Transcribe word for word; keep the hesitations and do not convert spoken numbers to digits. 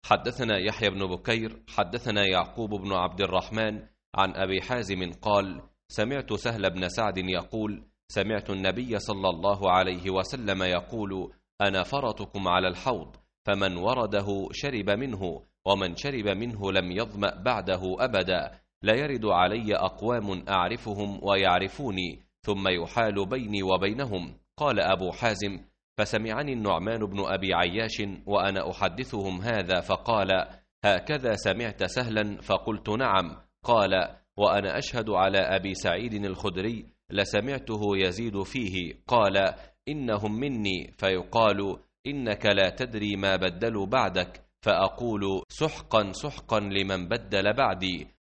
حدثنا يحيى بن بكير حدثنا يعقوب بن عبد الرحمن عن أبي حازم قال: سمعت سهل بن سعد يقول: سمعت النبي صلى الله عليه وسلم يقول: أنا فرطكم على الحوض، فمن ورده شرب منه، ومن شرب منه لم يظمأ بعده أبدا. لا يرد علي أقوام أعرفهم ويعرفوني ثم يحال بيني وبينهم. قال أبو حازم: فسمعني النعمان بن أبي عياش وأنا أحدثهم هذا فقال: هكذا سمعت سهلا؟ فقلت: نعم. قال: وأنا أشهد على أبي سعيد الخدري لسمعته يزيد فيه. قال: إنهم مني، فيقال: إنك لا تدري ما بدلوا بعدك، فأقول: سحقا سحقا لمن بدل بعدي.